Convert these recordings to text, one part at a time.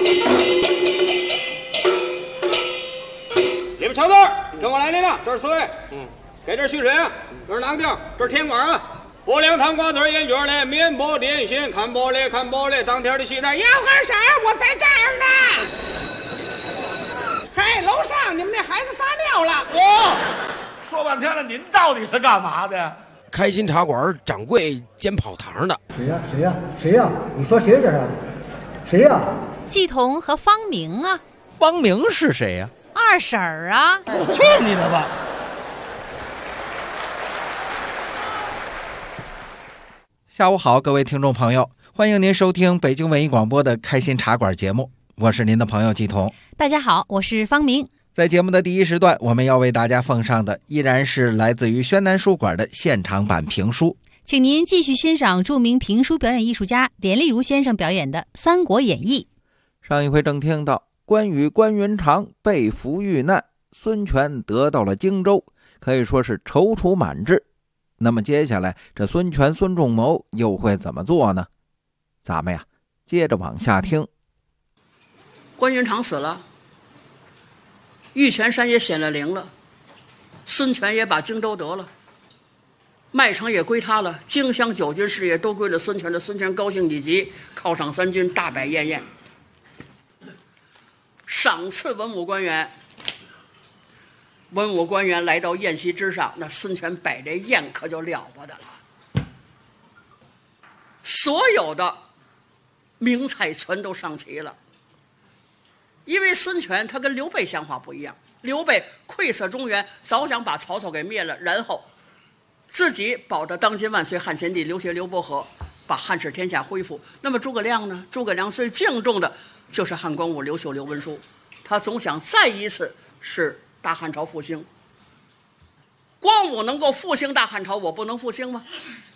里边瞧字，跟我来领了，这是4位。给这蓄水啊，这是哪个地儿？这是天官啊。不良汤瓜子烟卷嘞，面包点心，看玻璃看玻璃，当天的西单。 要干啥？我在这儿呢。嘿，楼上你们那孩子撒尿了。 说半天了，您到底是干嘛的？ 开心茶馆掌柜兼跑堂的。 谁呀？你说谁这是？谁呀？ 季彤和方明啊。 方明是谁呀？ 二婶儿啊。 去你的吧！ 下午好，各位听众朋友，欢迎您收听北京文艺广播的开心茶馆节目，我是您的朋友季彤。 大家好，我是方明。 在节目的第一时段，我们要为大家奉上的依然是来自于宣南书馆的现场版评书， 请您继续欣赏著名评书表演艺术家连丽如先生表演的《三国演义》。 上一回正听到关羽关云长被俘遇难，孙权得到了荆州，可以说是踌躇满志。那么接下来这孙权孙仲谋又会怎么做呢？咱们呀接着往下听。 关云长死了，玉泉山也显了灵了，孙权也把荆州得了，麦城也归他了，荆襄9军事业都归了孙权了。孙权高兴以及，犒赏3军，大摆宴宴，赏赐文武官员。文武官员来到宴席之上，那孙权摆这宴可就了不得了，所有的名菜全都上齐了。因为孙权他跟刘备想法不一样，刘备愧色中原，早想把曹操给灭了，然后自己保着当今万岁汉献帝，刘协刘伯和，把汉室天下恢复。那么诸葛亮呢？诸葛亮最敬重的就是汉光武、刘秀、刘文书，他总想再一次是大汉朝复兴。光武能够复兴大汉朝，我不能复兴吗？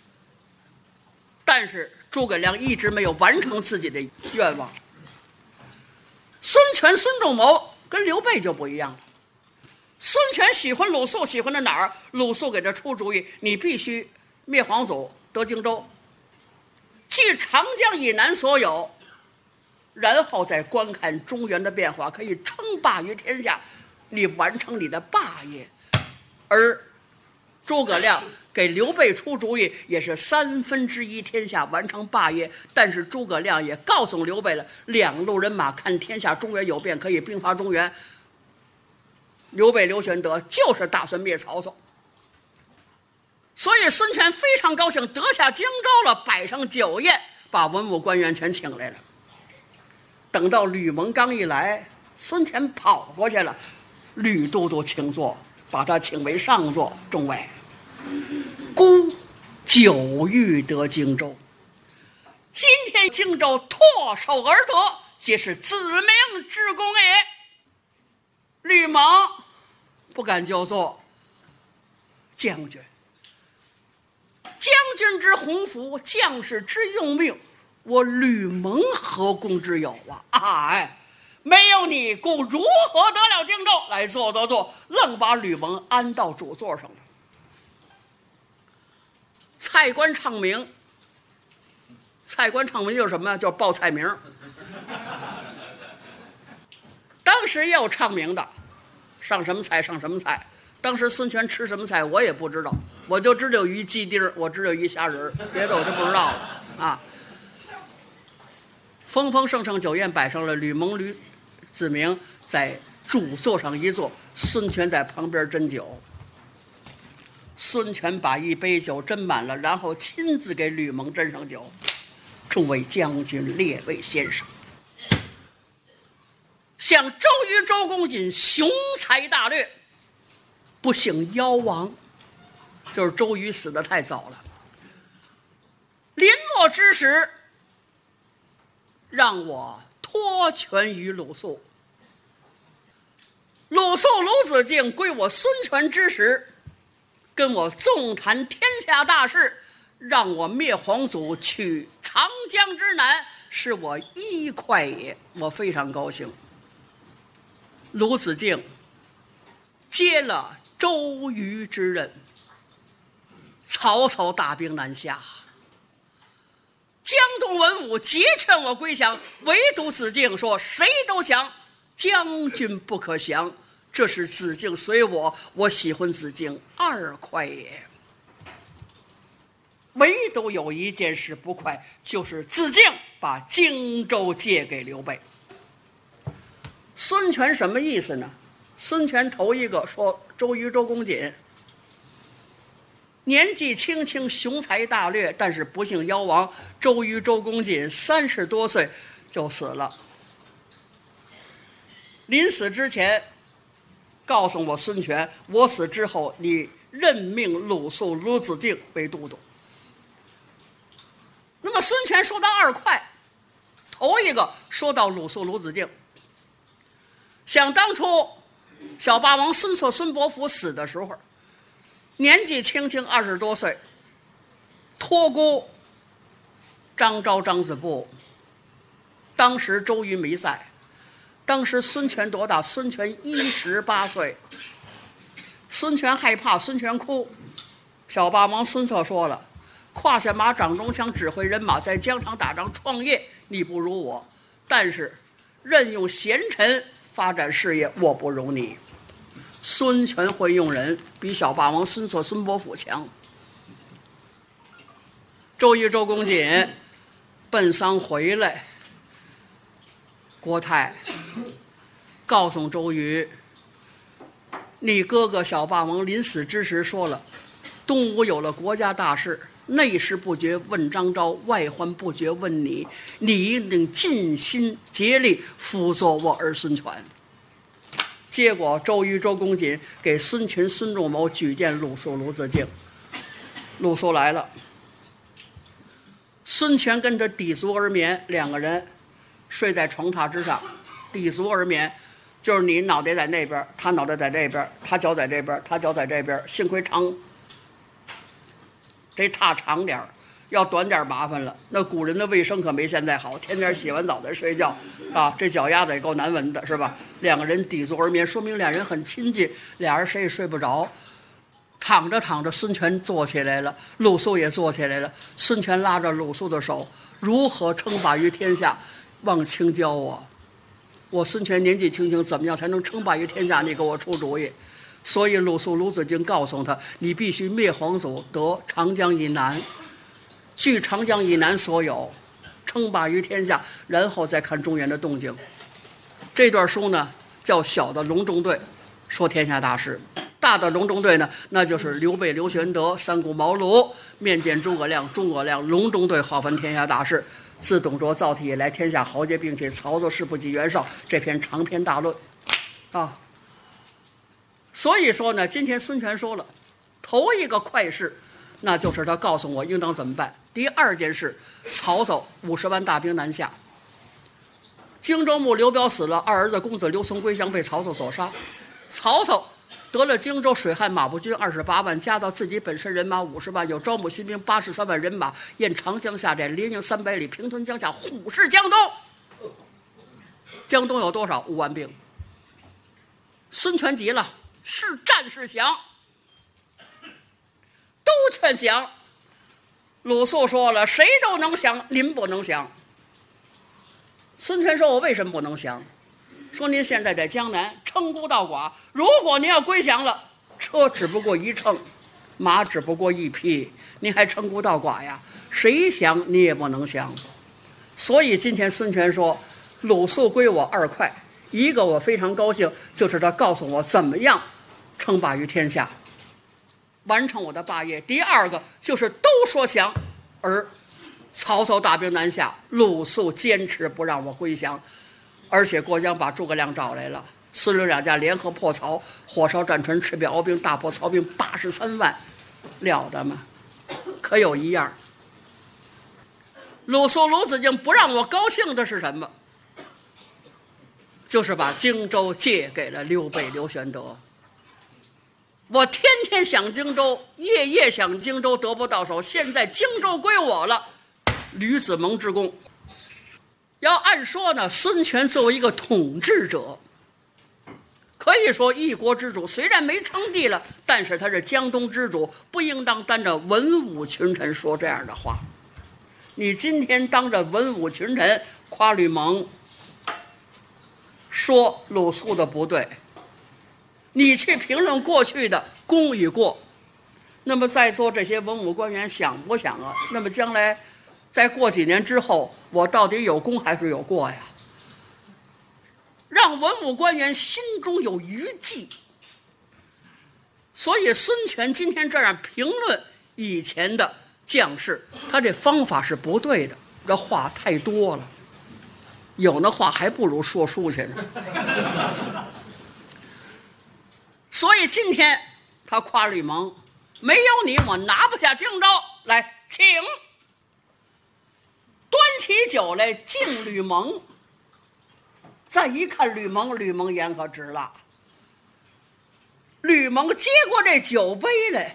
但是诸葛亮一直没有完成自己的愿望。孙权孙仲谋跟刘备就不一样了。孙权喜欢鲁肃，喜欢的哪儿？鲁肃给他出主意，你必须灭黄祖，得荆州，据长江以南所有，然后再观看中原的变化，可以称霸于天下，你完成你的霸业。而诸葛亮给刘备出主意，也是1/3天下完成霸业。但是诸葛亮也告诉刘备了，2路人马看天下中原有变，可以兵伐中原。刘备刘玄德就是打算灭曹操，所以孙权非常高兴，得下荆州了，摆上酒宴，把文武官员全请来了。等到吕蒙刚一来，孙权跑过去了，吕都督请坐，把他请为上座。众位，孤久欲得荆州，今天荆州唾手而得，皆是子明之功也。吕蒙不敢就坐，将军之鸿福，将士之用命，我吕蒙何功之有啊？没有你，故如何得了荆州？来，坐，愣把吕蒙安到主座上了。菜官唱名就是什么呀？叫报菜名。当时也有唱名的，上什么菜。当时孙权吃什么菜我也不知道，我就知道有一鸡丁，我知道有一虾仁，别的我就不知道了啊。丰丰盛盛酒宴摆上了，吕蒙、吕子明在主座上一坐，孙权在旁边斟酒。孙权把一杯酒斟满了，然后亲自给吕蒙斟上酒。众位将军、列位先生，向周瑜、周公瑾雄才大略，不幸夭亡，就是周瑜死得太早了。临末之时，让我托权于鲁肃，鲁肃、鲁子敬归我孙权之时，跟我纵谈天下大事，让我灭黄祖，取长江之南，是我一快也，我非常高兴。鲁子敬接了周瑜之任，曹操大兵南下，江都众文武皆劝我归降，唯独子敬说谁都降，将军不可降。这是子敬随我，我喜欢子敬2块也。唯独有一件事不快，就是子敬把荆州借给刘备。孙权什么意思呢？孙权头一个说周瑜周公瑾年纪轻轻，雄才大略，但是不幸夭亡。周瑜周公瑾30多岁就死了。临死之前告诉我孙权，我死之后你任命鲁肃、鲁子敬为都督。那么孙权说到2块，头一个说到鲁肃、鲁子敬。想当初小霸王孙策、孙伯符死的时候，年纪轻轻20多岁，托孤张昭、张子布。当时周瑜没在，当时孙权多大？孙权18岁。孙权害怕，孙权哭。小霸王孙策说了，胯下马，掌中枪，指挥人马，在疆场打仗创业，你不如我，但是任用贤臣发展事业，我不如你。孙权会用人，比小霸王孙策、孙伯符强。周瑜周公瑾奔丧回来，国太告诉周瑜，你哥哥小霸王临死之时说了，东吴有了国家大事，内事不决问张昭，外患不决问你，你一定尽心竭力辅佐我儿孙权。结果周瑜周公瑾给孙权孙仲谋举荐鲁肃、鲁子敬。鲁肃来了，孙权跟着抵足而眠，两个人睡在床榻之上，抵足而眠，就是你脑袋在那边，他脑袋在这边，他脚在这边，他脚在这边，幸亏长，这榻长点，要短点麻烦了。那古人的卫生可没现在好，天天洗完澡再睡觉啊，这脚丫子也够难闻的，是吧？两个人抵足而眠，说明俩人很亲近，俩人谁也睡不着。躺着躺着，孙权坐起来了，鲁肃也坐起来了。孙权拉着鲁肃的手，如何称霸于天下？望卿教我。我孙权年纪轻轻，怎么样才能称霸于天下？你给我出主意。所以鲁肃、鲁子敬告诉他，你必须灭黄祖，得长江以南，据长江以南所有，称霸于天下，然后再看中原的动静。这段书呢叫小的隆中对，说天下大事；大的隆中对呢，那就是刘备、刘玄德、三顾茅庐面见诸葛亮，诸葛亮隆中对好分天下大事。自董卓造帝以来，天下豪杰并起，曹操事不及袁绍，这篇长篇大论啊。所以说呢，今天孙权说了，头一个快事，那就是他告诉我应当怎么办。第二件事，曹操50万大兵南下，荆州牧刘表死了，二儿子公子刘琮归降，被曹操所杀。曹操得了荆州，水旱马步军28万，加到自己本身人马50万，有招募新兵83万人马，沿长江下寨，连营300里，平屯江夏，虎视江东。江东有多少？5万兵。孙权急了，是战是降？都劝降。鲁肃说了，谁都能降，您不能降。孙权说，我为什么不能降？说您现在在江南称孤道寡，如果您要归降了，车只不过1乘，马只不过1匹，您还称孤道寡呀？谁降你也不能降。所以今天孙权说，鲁肃归我2块，一个我非常高兴，就是他告诉我怎么样称霸于天下，完成我的霸业。第二个就是都说降，而曹操大兵南下，鲁肃坚持不让我归降，而且过江把诸葛亮找来了，孙刘两家联合破曹，火烧战船，赤壁鏖兵，大破曹兵83万，了得吗？可有一样，鲁肃、鲁子敬不让我高兴的是什么？就是把荆州借给了刘备、刘玄德。我天天想荆州，夜夜想荆州，得不到手，现在荆州归我了，吕子蒙之功。要按说呢，孙权作为一个统治者，可以说一国之主，虽然没称帝了，但是他是江东之主，不应当担着文武群臣说这样的话。 你今天当着文武群臣夸吕蒙，说鲁肃的不对，你去评论过去的功与过，那么在座这些文武官员想不想啊？那么将来再过几年之后，我到底有功还是有过呀？让文武官员心中有余悸。所以孙权今天这样评论以前的将士，他这方法是不对的，这话太多了，有那话还不如说书去呢。所以今天他夸吕蒙，没有你我拿不下荆州。来，请端起酒来敬吕蒙。再一看吕蒙眼可直了。吕蒙接过这酒杯来，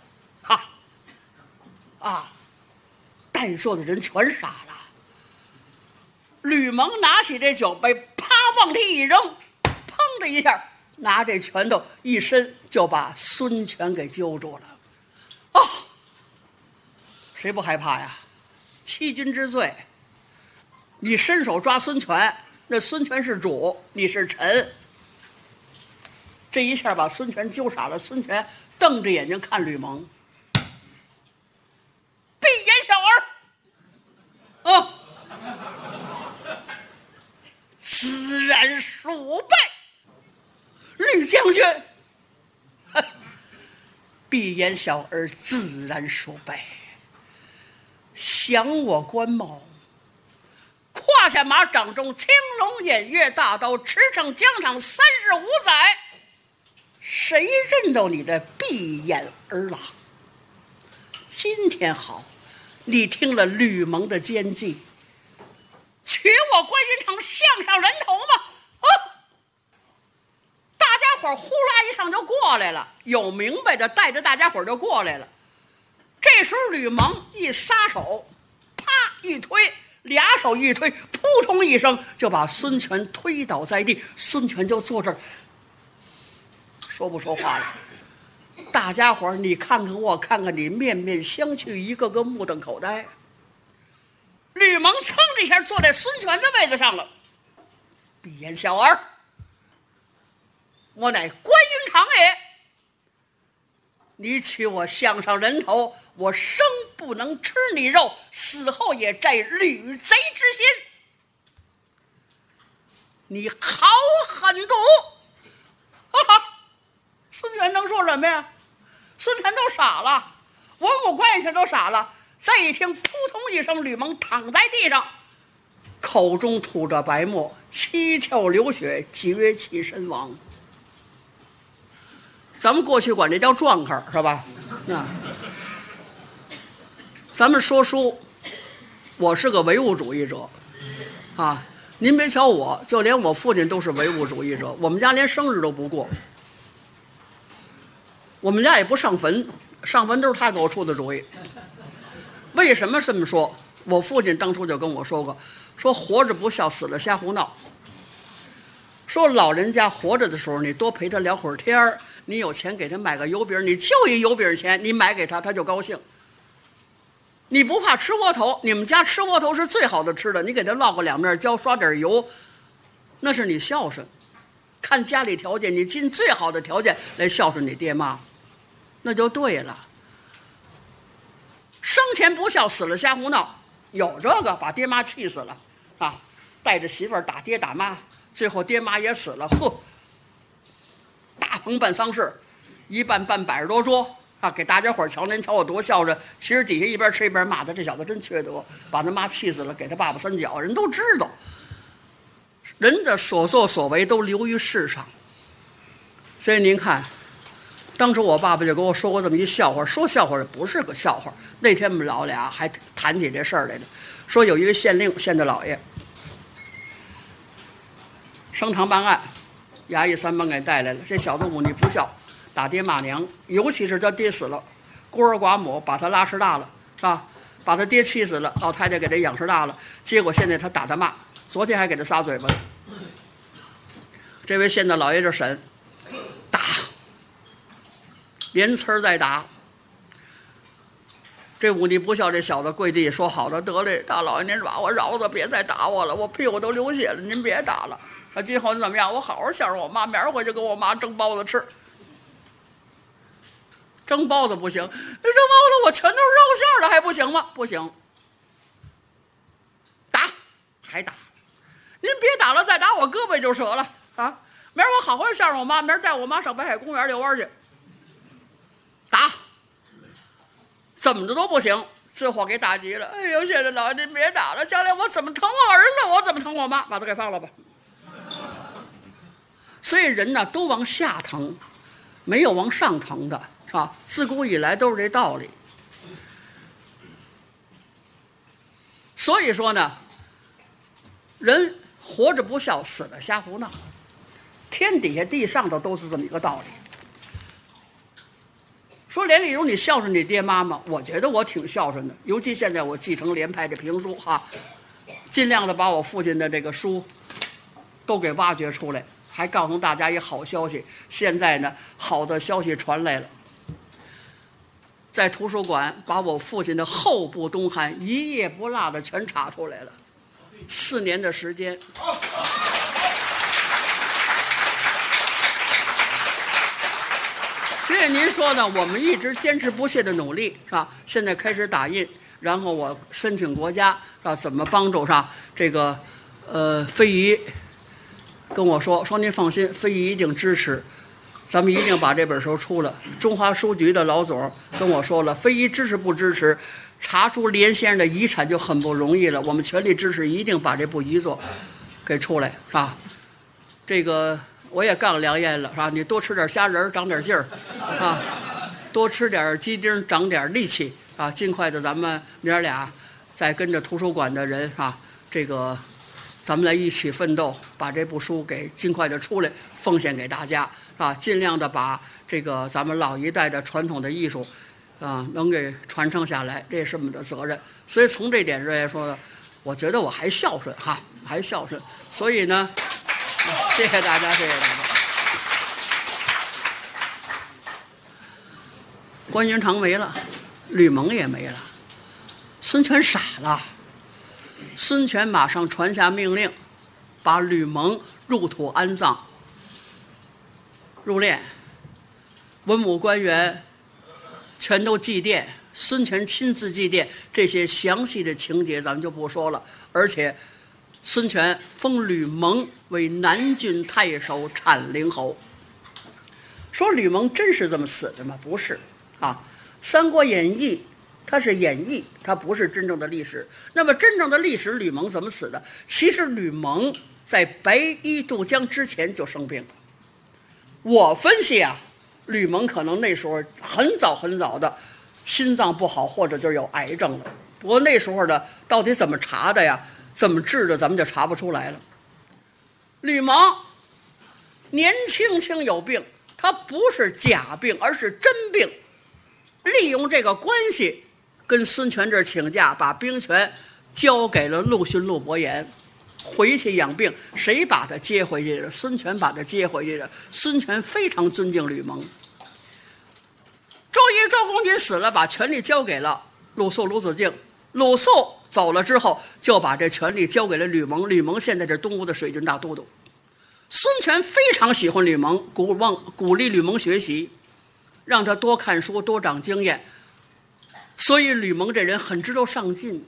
在座的人全傻了。吕蒙拿起这酒杯，啪往地一扔，砰的一下，拿这拳头一伸，就把孙权给揪住了。谁不害怕呀？欺君之罪，你伸手抓孙权，那孙权是主，你是臣。这一下把孙权揪傻了，孙权瞪着眼睛看吕蒙，闭眼小儿，自然属败。吕将军，闭眼小儿自然属败。降我关某，胯下马掌中青龙偃月大刀，驰骋疆场35载。谁认到你的闭眼儿郎？今天好，你听了吕蒙的奸计，取我关云长项上人头吗？大家伙呼啦一上就过来了，有明白的带着大家伙就过来了。这时候吕蒙一撒手，啪一推，俩手一推，扑通一声就把孙权推倒在地。孙权就坐这儿说不说话了。大家伙你看看我看看你，面面相觑，一个个目瞪口呆。吕蒙噌的一下坐在孙权的位子上了。闭眼小儿，我乃关云长也，你取我项上人头，我生不能吃你肉，死后也摘吕贼之心。你好狠毒！孙权能说什么呀？孙权都傻了，文武官员全都傻了。再一听，扑通一声，吕蒙躺在地上，口中吐着白沫，七窍流血，绝气身亡。咱们过去管这叫撞客，是吧？咱们说书，我是个唯物主义者啊！您别瞧我，就连我父亲都是唯物主义者，我们家连生日都不过。我们家也不上坟，上坟都是他给我出的主意。为什么这么说？我父亲当初就跟我说过，说活着不孝，死了瞎胡闹。说老人家活着的时候，你多陪他聊会儿天儿，你有钱给他买个油饼，你就一油饼钱，你买给他，他就高兴。你不怕吃窝头，你们家吃窝头是最好的吃的，你给他烙个两面椒，刷点油，那是你孝顺。看家里条件，你尽最好的条件来孝顺你爹妈，那就对了。生前不孝，死了瞎胡闹，有这个把爹妈气死了啊！带着媳妇儿打爹打妈，最后爹妈也死了，大棚办丧事，一办100多桌啊，给大家伙瞧，您瞧我多孝顺。其实底下一边吃一边骂他，这小子真缺德，把他妈气死了，给他爸爸3脚，人都知道。人的所作所为都流于世上，所以您看，当时我爸爸就跟我说过这么一笑话，说笑话也不是个笑话。那天我们老俩还谈起这事儿来了，说有一个县令，县的老爷升堂办案，衙役3班给带来了。这小子忤逆不孝，打爹骂娘，尤其是他爹死了，孤儿寡母，把他拉扯大了，是吧？把他爹气死了，老太太给他养吃大了，结果现在他打他骂，昨天还给他撒嘴巴。这位县的老爷就审，打，连呲儿再打， 这忤逆不孝这小子跪地说：“好的，得嘞，大老爷您把我饶了，别再打我了，我屁股都流血了，您别打了。今后怎么样？我好好孝顺我妈，明儿回去跟我妈蒸包子吃。蒸包子不行，那蒸包子我全都是肉馅的，还不行吗？不行，打还打，您别打了，再打我胳膊就折了啊！明儿我好好孝顺我妈，明儿带我妈上北海公园遛弯去。打，怎么着都不行，这货给打急了。哎呦，现在老爷您别打了，将来我怎么疼我儿子，我怎么疼我妈，把他给放了吧。所以人呢都往下疼，没有往上疼的，是吧？自古以来都是这道理。所以说呢，人活着不孝，死了瞎胡闹，天底下地上头都是这么一个道理。说连丽如你孝顺你爹妈吗？我觉得我挺孝顺的，尤其现在我继承联派这评书哈，尽量的把我父亲的这个书都给挖掘出来，还告诉大家一好消息。现在呢，好的消息传来了，在图书馆把我父亲的后部东汉一页不落的全查出来了，4年的时间。所以您说呢，我们一直坚持不懈的努力，是吧？现在开始打印，然后我申请国家，是吧？怎么帮助上这个非遗跟我说您放心，非遗一定支持，咱们一定把这本书出了。中华书局的老总跟我说了，非遗支持不支持，查出连先生的遗产就很不容易了，我们全力支持，一定把这部遗作给出来，是吧？这个我也杠良言了，是吧？你多吃点虾仁长点劲儿啊，多吃点鸡丁长点力气啊，尽快的咱们娘儿俩再跟着图书馆的人啊，这个咱们来一起奋斗，把这部书给尽快的出来，奉献给大家，是吧？尽量的把这个咱们老一代的传统的艺术啊，能给传承下来，这也是我们的责任。所以从这点上来说呢，我觉得我还孝顺哈，还孝顺。所以呢，谢谢大家，谢谢大家。关云长没了，吕蒙也没了，孙权傻了。孙权马上传下命令，把吕蒙入土安葬，入殓，文武官员全都祭奠，孙权亲自祭奠，这些详细的情节咱们就不说了。而且孙权封吕蒙为南郡太守、产陵侯。说吕蒙真是这么死的吗？不是啊，《三国演义》它是演义，它不是真正的历史。那么真正的历史，吕蒙怎么死的？其实吕蒙在白衣渡江之前就生病了。我分析啊，吕蒙可能那时候很早很早的心脏不好，或者就有癌症了。不过那时候的到底怎么查的呀，怎么治的，咱们就查不出来了。吕蒙年轻轻有病，他不是假病，而是真病。利用这个关系跟孙权这儿请假，把兵权交给了陆逊、陆伯言，回去养病。谁把他接回去的？孙权把他接回去的。孙权非常尊敬吕蒙。周瑜、周公瑾死了，把权力交给了鲁肃、鲁子敬。鲁肃走了之后，就把这权力交给了吕蒙。吕蒙现在是东吴的水军大都督。孙权非常喜欢吕蒙，鼓励吕蒙学习，让他多看书，多长经验。所以吕蒙这人很知道上进。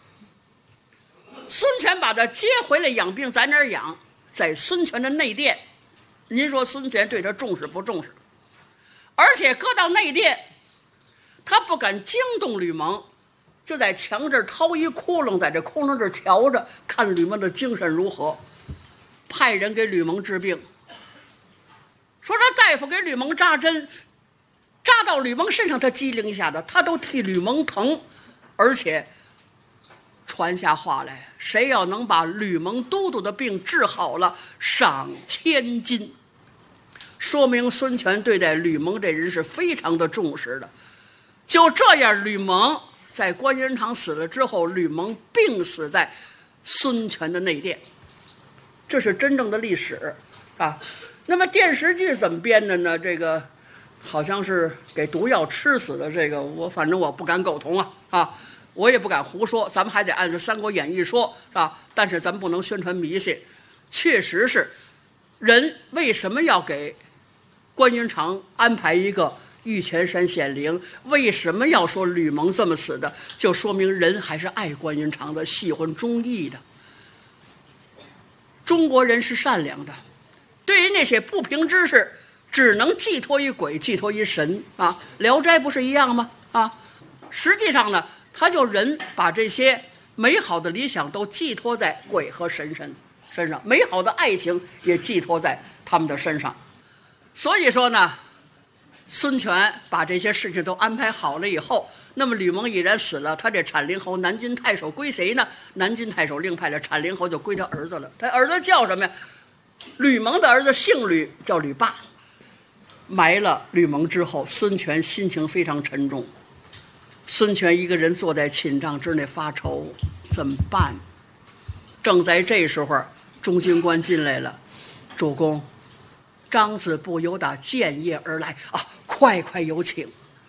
孙权把他接回来养病，在哪儿养？在孙权的内殿。您说孙权对他重视不重视？而且搁到内殿，他不敢惊动吕蒙，就在墙这儿掏一窟窿，在这窟窿这儿瞧着，看吕蒙的精神如何，派人给吕蒙治病。说这大夫给吕蒙扎针，扎到吕蒙身上，他机灵一下子，他都替吕蒙疼，而且传下话来，谁要能把吕蒙都督的病治好了，赏1000金。说明孙权对待吕蒙这人是非常的重视的。就这样，吕蒙在关云长死了之后，吕蒙病死在孙权的内殿，这是真正的历史啊。那么电视剧怎么编的呢？这个好像是给毒药吃死的，这个反正我不敢苟同啊，我也不敢胡说，咱们还得按照《三国演义》说，是吧？但是咱们不能宣传迷信，确实是，人为什么要给关云长安排一个玉泉山显灵？为什么要说吕蒙这么死的？就说明人还是爱关云长的，喜欢忠义的。中国人是善良的，对于那些不平之事，只能寄托于鬼，寄托于神啊。聊斋不是一样吗？实际上呢，他就人把这些美好的理想都寄托在鬼和神身上，美好的爱情也寄托在他们的身上。所以说呢，孙权把这些事情都安排好了以后，那么吕蒙已然死了，他这产灵侯南郡太守归谁呢？南郡太守另派了，产灵侯就归他儿子了。他儿子叫什么呀？吕蒙的儿子姓吕，叫吕霸。埋了吕蒙之后，孙权心情非常沉重。孙权一个人坐在寝帐之内发愁，怎么办？正在这时候，中军官进来了，主公，张子布由打建业而来啊，快有请。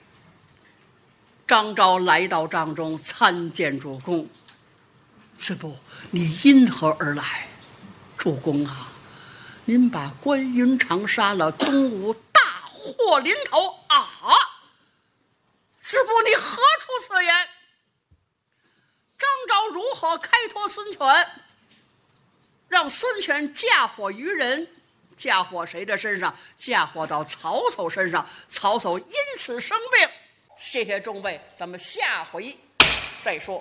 张昭来到帐中参见主公。子布，你因何而来？主公啊，您把关云长杀了，东吴大祸临头啊！子布，你何出此言？张昭如何开脱孙权，让孙权嫁祸于人？嫁祸谁的身上？嫁祸到曹操身上，曹操因此生病。谢谢众位，咱们下回再说。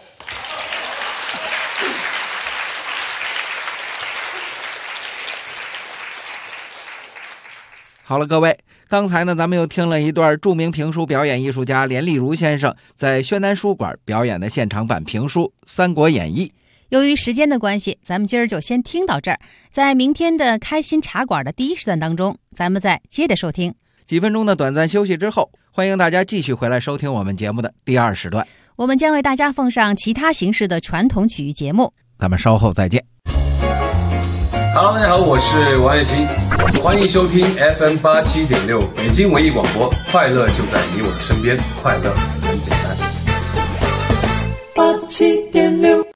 好了，各位，刚才呢，咱们又听了一段著名评书表演艺术家连丽如先生在宣南书馆表演的现场版评书《三国演义》。 由于时间的关系，咱们今儿就先听到这儿。在明天的开心茶馆的第一时段当中，咱们再接着收听。 几分钟的短暂休息之后，欢迎大家继续回来收听我们节目的第二时段。 我们将为大家奉上其他形式的传统曲艺节目。 咱们稍后再见。 Hello， 大家好，我是王栎鑫，欢迎收听 FM87.6 北京文艺广播，快乐就在你我的身边，快乐很简单。 87.6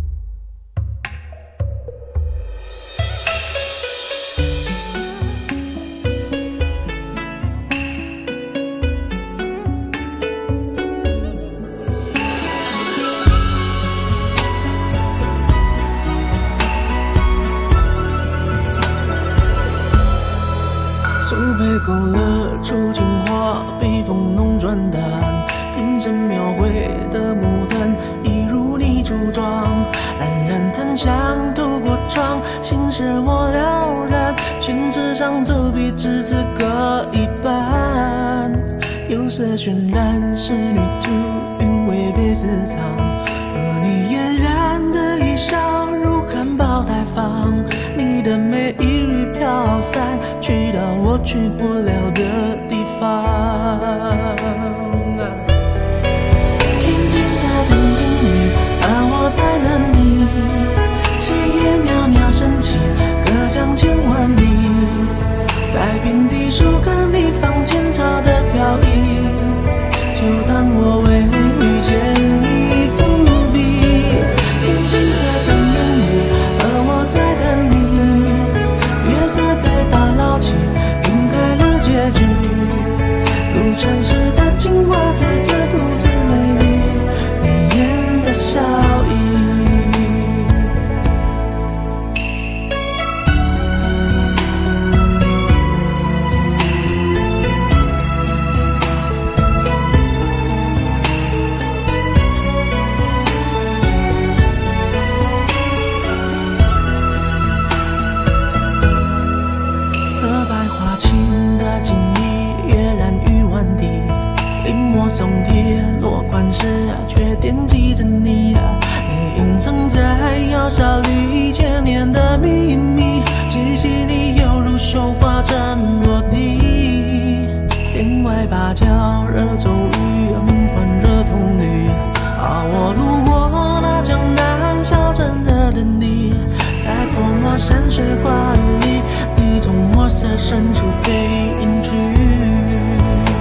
被勾勒出情话，笔锋浓转淡，平生描绘的牡丹，一如你柱状，冉冉檀香透过窗，心事我了然，宣纸上走笔至此各一半，釉色渲染仕女图，韵味被私藏，而你嫣然的一笑如含苞待放，你的美一缕飘散，去到我去不了的地方。天青色等天雨，而我在等你，七叶袅袅升起，隔江千万里，在平地树根里放前朝的飘逸，就当我为遇见你伏笔。天青色等烟雨，而我在等你，月色被打捞起，晕开了结局，如尘世的精华在这独自美丽，你眼的笑意。松铁落款时却惦记着你，你隐藏在窑烧里千年的秘密，气息里犹如绣花针落地，帘外芭蕉惹骤雨，梦幻惹童女，我路过那江南小镇的等你，在泼墨山水画里，你从墨色深处被隐去。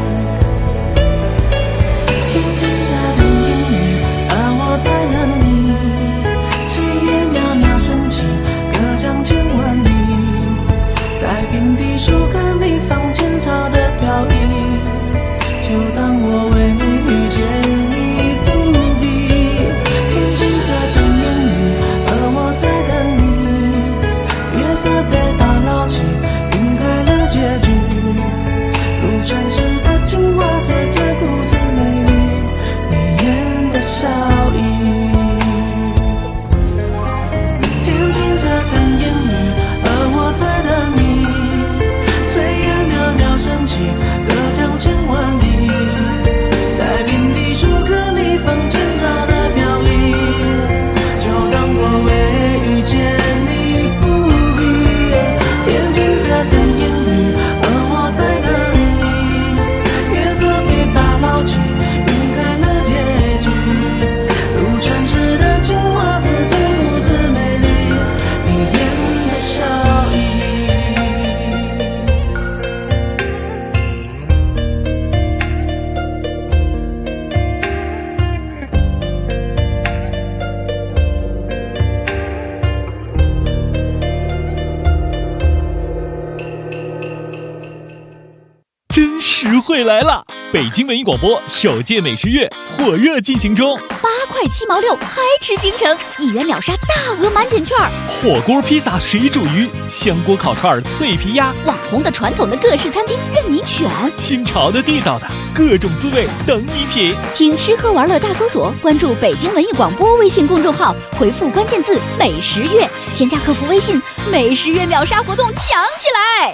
会来了！北京文艺广播首届美食月火热进行中 ，8块7毛6，嗨吃京城，1元秒杀大额满减券， 火锅、披萨、水煮鱼、香锅烤串、脆皮鸭， 网红的、传统的各式餐厅任你选， 新潮的、地道的各种滋味等你品。 听吃喝玩乐大搜索，关注北京文艺广播微信公众号，回复关键字美食月，添加客服微信，美食月秒杀活动抢起来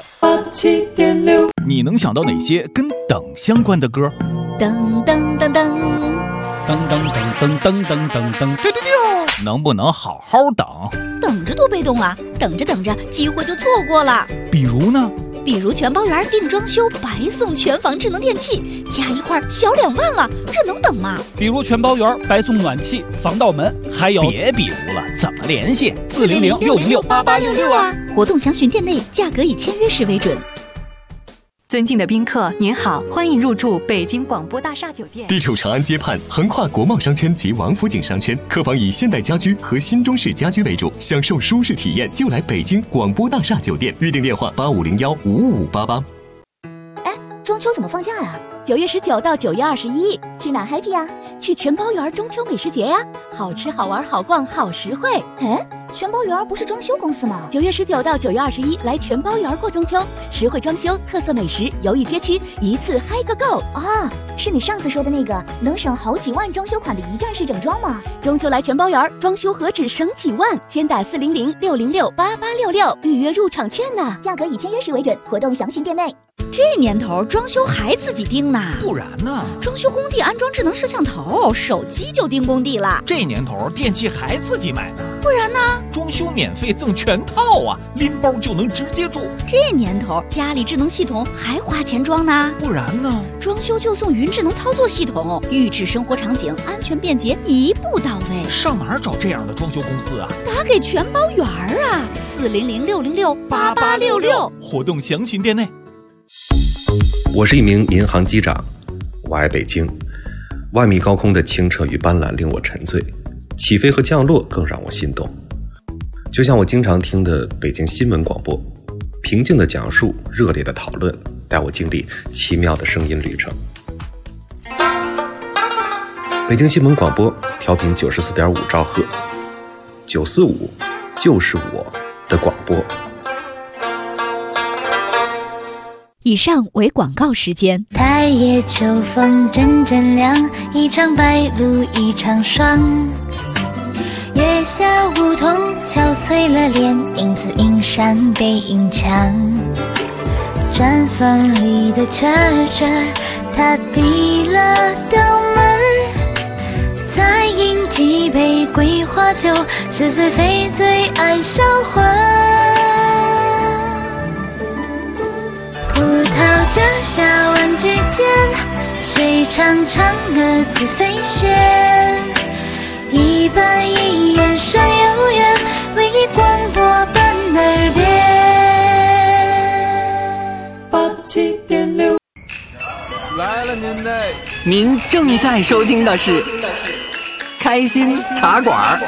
87.6。 你能想到哪些跟等相关的歌？ 噔噔噔噔噔噔噔噔噔噔噔噔，能不能好好等？ 等着多被动啊！等着等着，机会就错过了。 比如呢？ 比如全包园定装修白送全房智能电器，加一块小2万了，这能等吗？ 比如全包园白送暖气、防盗门，还有别比如了，怎么联系？400-606-8866啊！ 活动详询店内，价格以签约时为准。 尊敬的宾客，您好，欢迎入住北京广播大厦酒店。 地处长安街畔，横跨国贸商圈及王府井商圈，客房以现代家居和新中式家居为主，享受舒适体验就来北京广播大厦酒店。预订电话8501-55588。 哎，中秋怎么放假呀？9月19到9月21，去哪 happy 呀？去全包园中秋美食节呀，好吃好玩好逛好实惠。哎，全包园不是装修公司吗？9月19到9月21，来全包园过中秋，实惠装修，特色美食，游艺街区，一次嗨个够啊！是你上次说的那个能省好几万装修款的一站式整装吗？中秋来全包园，装修何止省几万？先打400-606-8866预约入场券呢，价格以签约时为准，活动详询店内。这年头装修还自己盯呢？ 不然呢？ 装修工地安装智能摄像头，手机就盯工地了。 这年头电器还自己买呢？ 不然呢？ 装修免费赠全套啊，拎包就能直接住。 这年头家里智能系统还花钱装呢？ 不然呢？ 装修就送云智能操作系统，预制生活场景，安全便捷，一步到位。 上哪儿找这样的装修公司啊？ 打给全包园啊，400-606-8866。 活动详询店内。 我是一名民航机长，我爱北京。万米高空的清澈与斑斓令我沉醉，起飞和降落更让我心动。就像我经常听的北京新闻广播，平静的讲述，热烈的讨论，带我经历奇妙的声音旅程。北京新闻广播调频94.5兆赫，945就是我的广播。 以上为广告时间。 太夜秋风阵阵凉，一场白露一场霜。月下梧桐憔悴了脸，影子映山背影墙。毡房里的蛐蛐，它递了刀门，再饮几杯桂花酒，似水非醉爱销魂。葡萄架下玩具间，谁唱嫦娥自飞仙？一板一眼山有缘，为你广播伴耳边。 87.6。 来了您正在收听的是开心茶馆。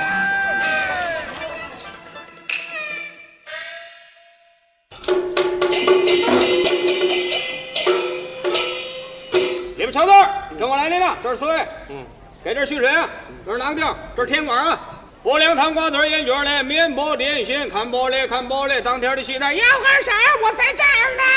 你们瞧这儿，跟我来您了，这是4位。给这续水啊，这是哪个地儿？这是甜馆啊。拨凉汤瓜子烟卷嘞，面包点心，看包嘞，当天的西单。 要喝啥？我在这儿呢。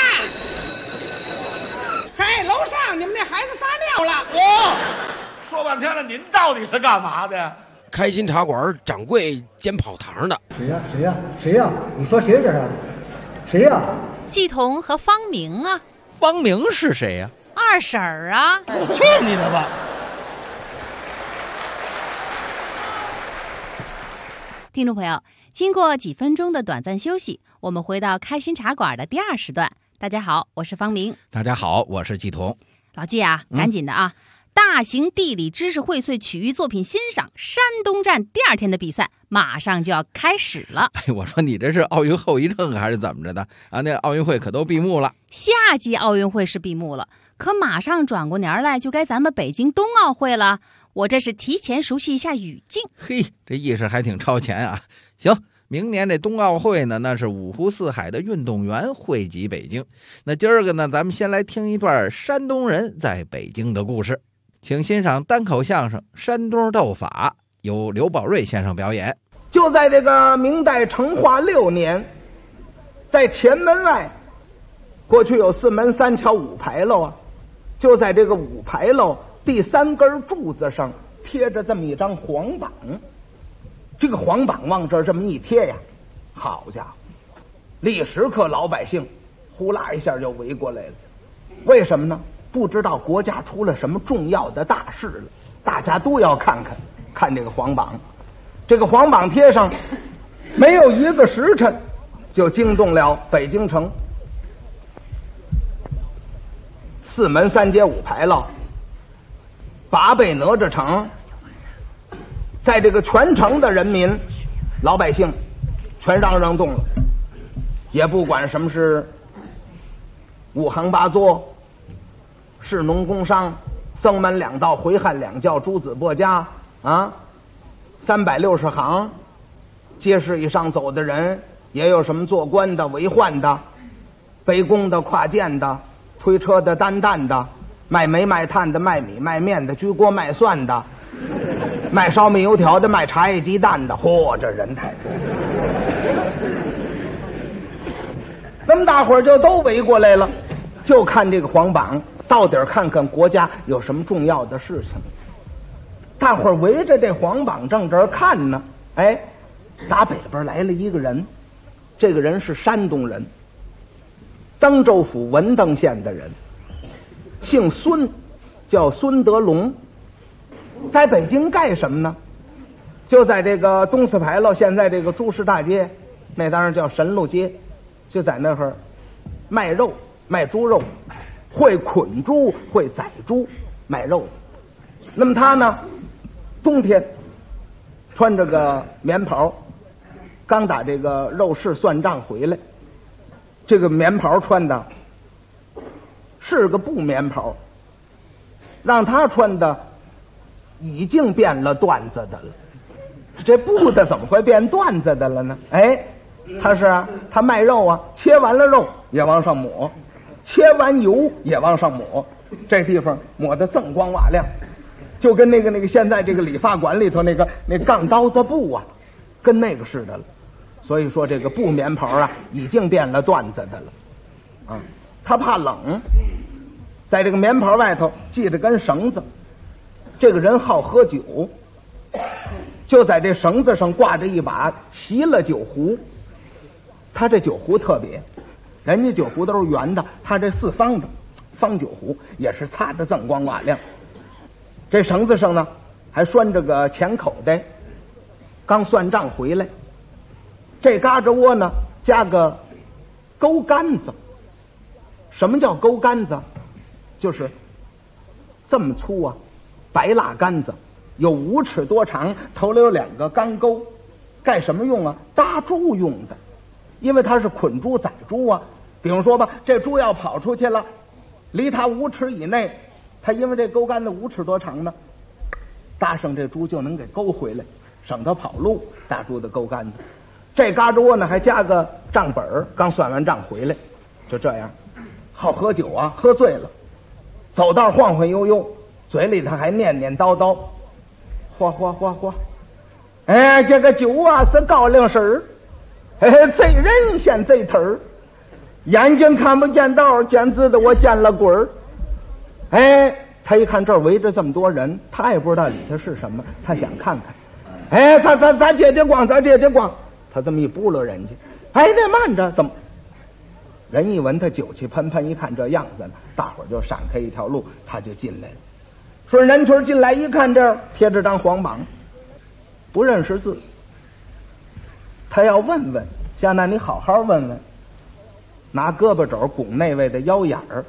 嘿，楼上你们那孩子撒尿了。 说半天了，您到底是干嘛的？ 开心茶馆掌柜兼跑堂的。 谁呀？你说谁这是？谁呀？ 季彤和方明啊。 方明是谁呀？ 二婶儿啊。 去你的吧！ 听众朋友，经过几分钟的短暂休息，我们回到开心茶馆的第2时段。大家好，我是方明。 大家好，我是季彤。 老季啊，赶紧的啊！大型地理知识荟萃曲艺作品欣赏山东站第2天的比赛马上就要开始了。 我说你这是奥运后遗症还是怎么着的啊？那奥运会可都闭幕了。 夏季奥运会是闭幕了，可马上转过年来就该咱们北京冬奥会了。我这是提前熟悉一下语境。 嘿，这意识还挺超前啊。行， 明年这冬奥会呢，那是五湖四海的运动员汇集北京。那今儿个呢，咱们先来听一段山东人在北京的故事，请欣赏单口相声《山东斗法》，由刘宝瑞先生表演。 就在这个明代成化6年，在前门外，过去有4门3桥5牌楼啊，就在这个5牌楼第3根柱子上贴着这么一张黄榜。这个黄榜往这儿这么一贴呀，好家伙，立时刻老百姓呼啦一下就围过来了。为什么呢？不知道国家出了什么重要的大事了，大家都要看这个黄榜。这个黄榜贴上没有1个时辰，就惊动了北京城4门3街5牌楼8倍哪吒城，在这个全城的人民老百姓全嚷动了，也不管什么是5行8作、士农工商、僧门2道、回汉2教、诸子播家啊，360行，街市以上走的人，也有什么做官的、为宦的、背工的、跨剑的、推车的、担担的、卖煤卖炭的、卖米卖面的、居锅卖蒜的、卖烧米油条的、卖茶叶鸡蛋的，嚯，这人太多。那么大伙儿就都围过来了，就看这个黄榜，到底看看国家有什么重要的事情。大伙儿围着这黄榜正这看呢，哎，打北边来了一个人，这个人是山东人，登州府文登县的人，姓孙，叫孙德龙。在北京干什么呢？就在这个东四牌楼，现在这个朱市大街，那当然叫神路街，就在那儿卖肉，卖猪肉，会捆猪，会宰猪，卖肉。那么他呢，冬天穿着个棉袍，刚打这个肉市算账回来，这个棉袍穿的是个布棉袍，让他穿的已经变了缎子的了。这布的怎么会变缎子的了呢？哎，他卖肉啊，切完了肉也往上抹，切完油也往上抹，这地方抹得锃光瓦亮，就跟那个现在这个理发馆里头那杠刀子布啊，跟那个似的了。所以说这个布棉袍啊，已经变了缎子的了。啊，他怕冷，在这个棉袍外头系着根绳子。这个人好喝酒，就在这绳子上挂着一把席了酒壶。他这酒壶特别，人家酒壶都是圆的，他这4方的方酒壶也是擦得锃光瓦亮。这绳子上呢还拴着个钱口袋，刚算账回来。这嘎吱窝呢加个钩杆子。什么叫钩杆子？就是这么粗啊，白蜡杆子，有5尺多长，头里有2个钢钩，干什么用啊？搭猪用的，因为它是捆猪宰猪啊。比如说吧，这猪要跑出去了，离它5尺以内，它因为这钩杆子5尺多长呢，搭上这猪就能给勾回来，省得跑路。搭猪的钩杆子，这嘎吱窝呢还加个账本，刚算完账回来，就这样，好喝酒啊，喝醉了，走道晃晃悠悠，嘴里头还念念叨叨，嚯，哎，这个酒啊是高粱色儿，哎，贼人先贼头儿，眼睛看不见道，见字的我见了鬼儿。哎，他一看这儿围着这么多人，他也不知道里头是什么，他想看看。哎，咱借光，他这么一拨了人家，哎，得慢着，怎么？人一闻他酒气喷喷，一看这样子呢，大伙儿就闪开一条路，他就进来了。顺人群进来一看，这儿贴着张黄榜，不认识字。他要问问，向那你好好问问，拿胳膊肘拱那位的腰眼儿，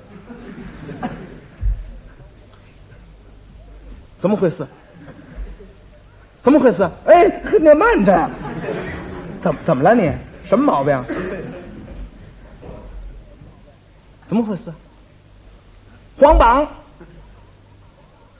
怎么回事？哎，你慢着，怎么了你？什么毛病？怎么回事？黄榜，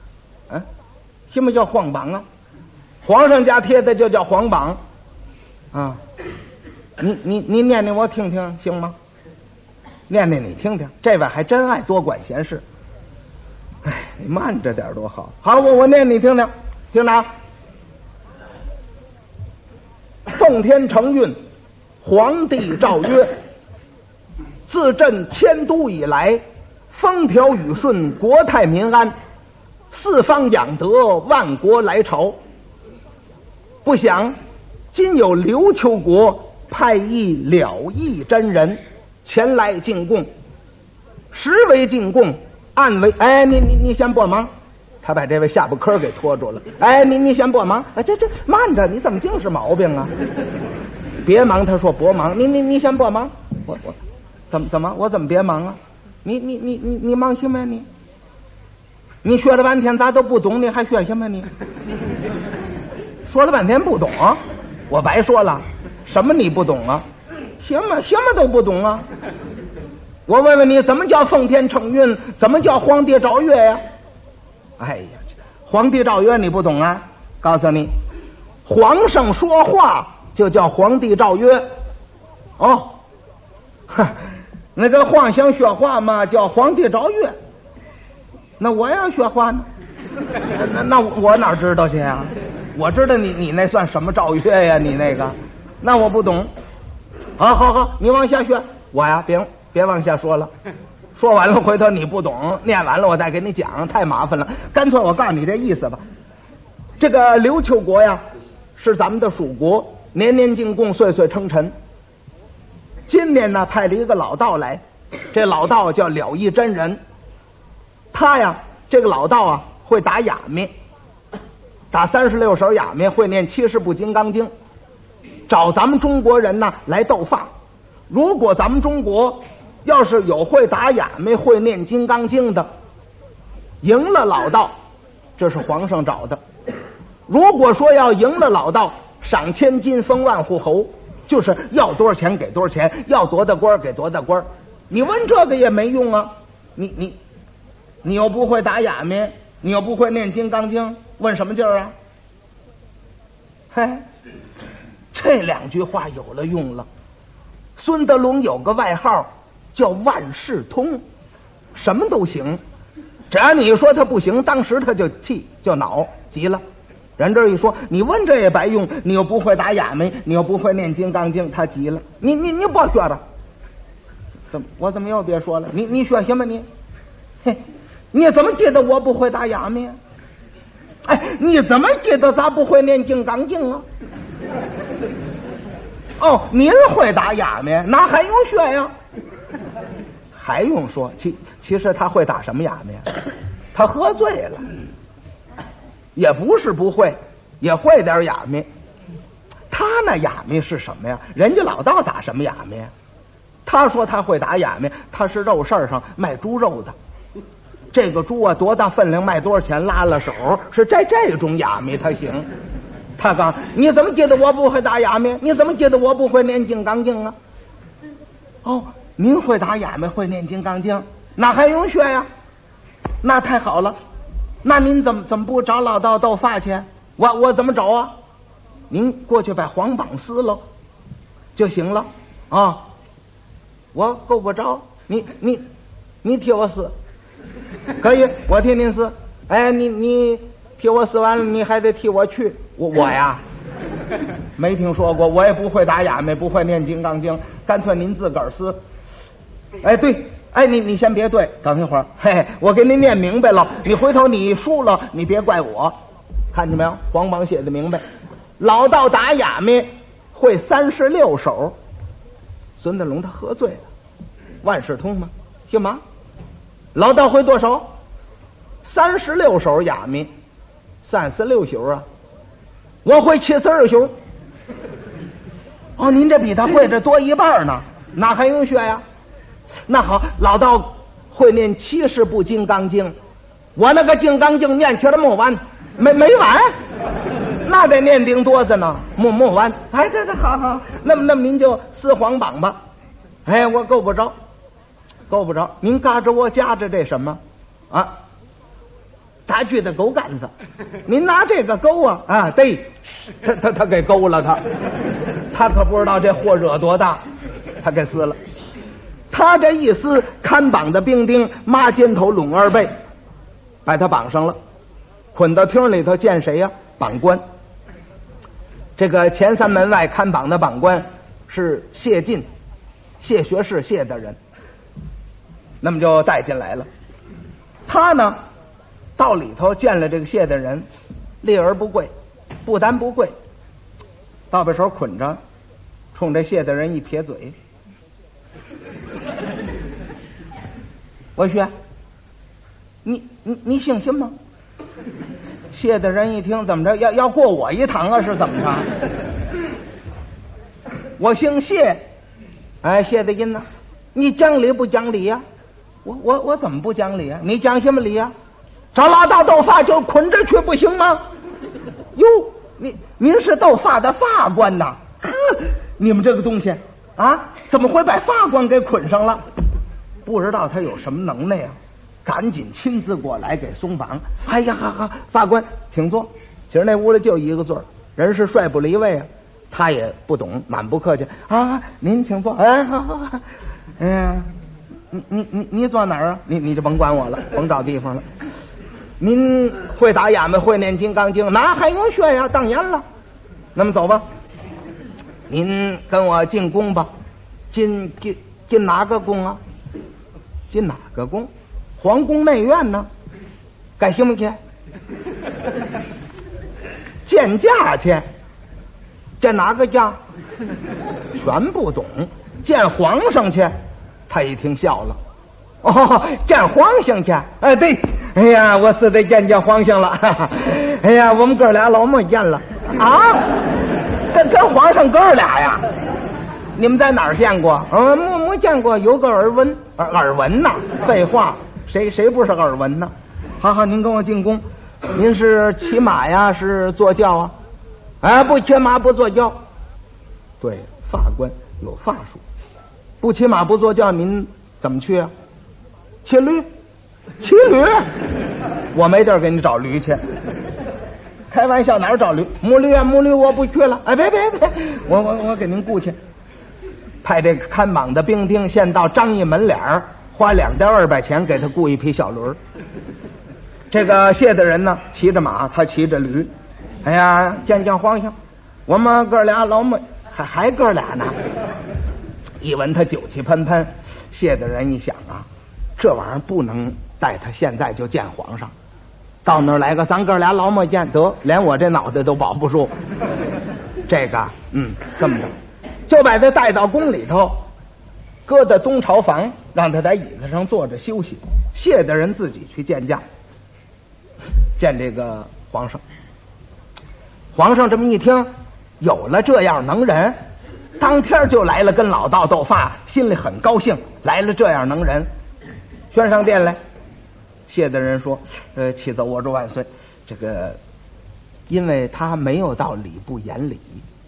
什么叫黄榜啊？皇上家贴的就叫黄榜， 啊，你念念我听听行吗？念念你听听，这位还真爱多管闲事。哎，你慢着点多好。好，我念你听听，听着啊。奉天承运，皇帝诏曰：自朕迁都以来，风调雨顺，国泰民安，四方养德，万国来朝。不想今有琉球国派一了义真人前来进贡，实为进贡，暗为……哎，你先帮忙。他把这位下巴颏给拖住了。哎，你先帮忙。哎，这慢着，你怎么净是毛病啊？别忙，他说别忙。你先帮忙。我怎么我怎么别忙啊？你忙什么你？你学了半天咋都不懂，你还学什么你？说了半天不懂啊，我白说了。什么你不懂啊？什么都不懂啊？我问问你，怎么叫奉天承运？怎么叫皇帝诏曰呀？哎呀，皇帝诏曰你不懂啊？告诉你，皇上说话就叫皇帝诏曰。哦，那个皇上说话嘛叫皇帝诏曰。那我要说话呢？那我哪知道去啊？我知道你那算什么诏曰呀？你那个，那我不懂。好，你往下学。我呀，别往下说了。说完了，回头你不懂，念完了我再给你讲，太麻烦了。干脆我告诉你这意思吧。这个琉球国呀，是咱们的属国，年年进贡，岁岁称臣。今年呢，派了一个老道来，这老道叫了义真人。他呀，这个老道啊，会打哑谜，打36首哑谜，会念70部金刚经，找咱们中国人呢来斗法。如果咱们中国要是有会打哑谜、会念金刚经的，赢了老道，这是皇上找的。如果说要赢了老道，赏千金，封万户侯，就是要多少钱给多少钱，要多大官给多大官。你问这个也没用啊，你又不会打哑谜，你又不会念金刚经，问什么劲儿啊？嘿，这两句话有了用了。孙德龙有个外号叫万事通，什么都行。只要你说他不行，当时他就气就恼急了。人这一说，你问这也白用，你又不会打哑谜，你又不会念金刚经，他急了。你不学了，我怎么又别说了？你学什么你？嘿，你怎么觉得我不会打哑谜？哎，你怎么觉得咱不会念金刚经啊？哦，您会打哑谜，那还用学呀？还用说？其实他会打什么哑谜？他喝醉了，也不是不会，也会点哑谜。他那哑谜是什么呀？人家老道打什么哑谜？他说他会打哑谜，他是肉市上卖猪肉的。这个猪啊，多大分量，卖多少钱，拉了手，是这种哑谜他行。他刚，你怎么觉得我不会打哑谜？你怎么觉得我不会念金刚经啊？哦，您会打哑谜，会念金刚经，那还用学呀？那太好了。那您怎么不找老道斗法去？我怎么找啊？您过去把黄榜撕了就行了啊。我够不着，你替我撕，可以，我替您撕。哎，你替我撕完了，你还得替我去。我呀，没听说过，我也不会打哑谜，不会念金刚经，干脆您自个儿撕。哎，对，哎，你先别对，等一会儿，嘿，我给您念明白了，你回头你输了，你别怪我。看见没有？黄榜写的明白，老道打哑谜会36首。孙德龙他喝醉了，万事通吗？行吗？老道会多少？36首哑谜，36宿啊。我会72宿。哦，您这比他会这多一半呢，那还用学呀？那好，老道会念70部金刚经，我那个金刚经念起来没完，没完，那得念顶多子呢，没完。哎，对，好，那么您就撕黄榜吧。哎，我够不着，您嘎着我夹着这什么啊？ 大锯的狗杆子，您拿这个勾啊啊，对，他给勾了他可不知道这祸惹多大，他给撕了。他这一撕，看绑的兵丁抹肩头拢二背，把他绑上了，捆到厅里头见谁呀？绑官。这个前三门外看绑的绑官是谢晋、谢学士谢的人，那么就带进来了。他呢到里头见了这个谢的人，立而不跪，不单不跪，倒把手捆着，冲这谢的人一撇嘴，我说你姓什么？谢的人一听，怎么着要过我一堂啊？是怎么着？我姓谢，哎，谢的人呢？你讲理不讲理呀？我怎么不讲理啊？你讲什么理啊？找老道斗法就捆着去不行吗？哟，您是斗法的法官呐？呵，你们这个东西啊，怎么会把法官给捆上了？不知道他有什么能耐啊！赶紧亲自过来给松绑。哎呀，好，法官请坐。其实那屋里就一个座，人是帅不离位啊，他也不懂，满不客气啊。您请坐。哎，好，你坐哪儿啊？你就甭管我了，甭找地方了。您会打哑巴，会念金刚经，哪还用学呀？当然了。那么走吧，您跟我进宫吧。进哪个宫啊？进哪个宫？皇宫内院呢？干什么去？见驾去？见哪个驾？全不懂。见皇上去？他一听笑了。哦，见皇上去？哎，对。哎呀，我是得见皇上了。哎呀，我们哥俩老没见了啊！跟皇上哥俩呀？你们在哪儿见过？没见过，有个耳闻。耳闻呐？废话。谁不是耳闻呢？好，您跟我进宫。您是骑马呀，是坐轿啊？哎，不骑马不坐轿。对，法官有法术，不骑马不坐轿，您怎么去啊？骑驴？骑驴？我没地儿给你找驴去。开玩笑，哪儿找驴？母驴啊，母驴我不去了。哎，别，我给您雇去。派这个看榜的兵丁先到张义门脸儿。花2.200钱给他雇一匹小驴。这个谢的人呢，骑着马，他骑着驴。哎呀，见皇上，我们哥俩老妹还哥俩呢。一闻他酒气喷喷，谢的人一想啊，这玩意儿不能带他现在就见皇上，到那儿来个咱哥俩老没见得，连我这脑袋都保不住。这个这么着，就把他带到宫里头，搁在东朝房，让他在椅子上坐着休息。谢的人自己去见驾，见这个皇上。皇上这么一听，有了这样能人，当天就来了跟老道斗法，心里很高兴，来了这样能人，宣上殿来。谢的人说：启奏我主万岁，这个因为他没有到礼部言礼，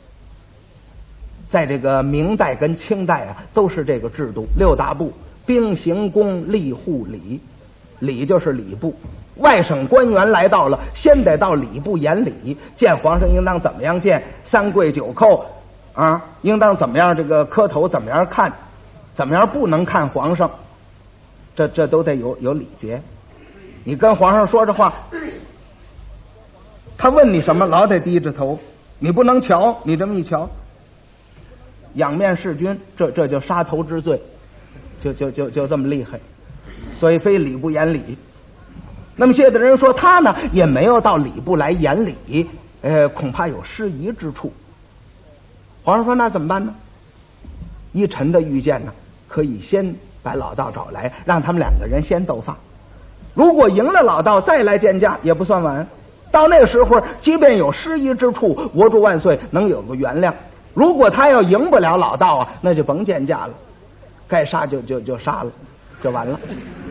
在这个明代跟清代啊，都是这个制度，6大部：兵刑宫吏户礼。礼就是礼部，外省官员来到了，先得到礼部言礼，见皇上应当怎么样见，3跪9叩啊，应当怎么样这个磕头，怎么样看，怎么样不能看皇上，这都得有礼节。你跟皇上说这话，他问你什么，老得低着头，你不能瞧，你这么一瞧，仰面弑君，这就杀头之罪，就这么厉害，所以非礼部言礼。那么谢的人说他呢也没有到礼部来言礼，恐怕有失仪之处。皇上说那怎么办呢？依臣的预见呢，可以先把老道找来，让他们2个人先斗法。如果赢了老道再来见驾也不算晚，到那个时候即便有失仪之处，我主万岁能有个原谅。如果他要赢不了老道啊，那就甭见驾了，该杀就杀了，就完了。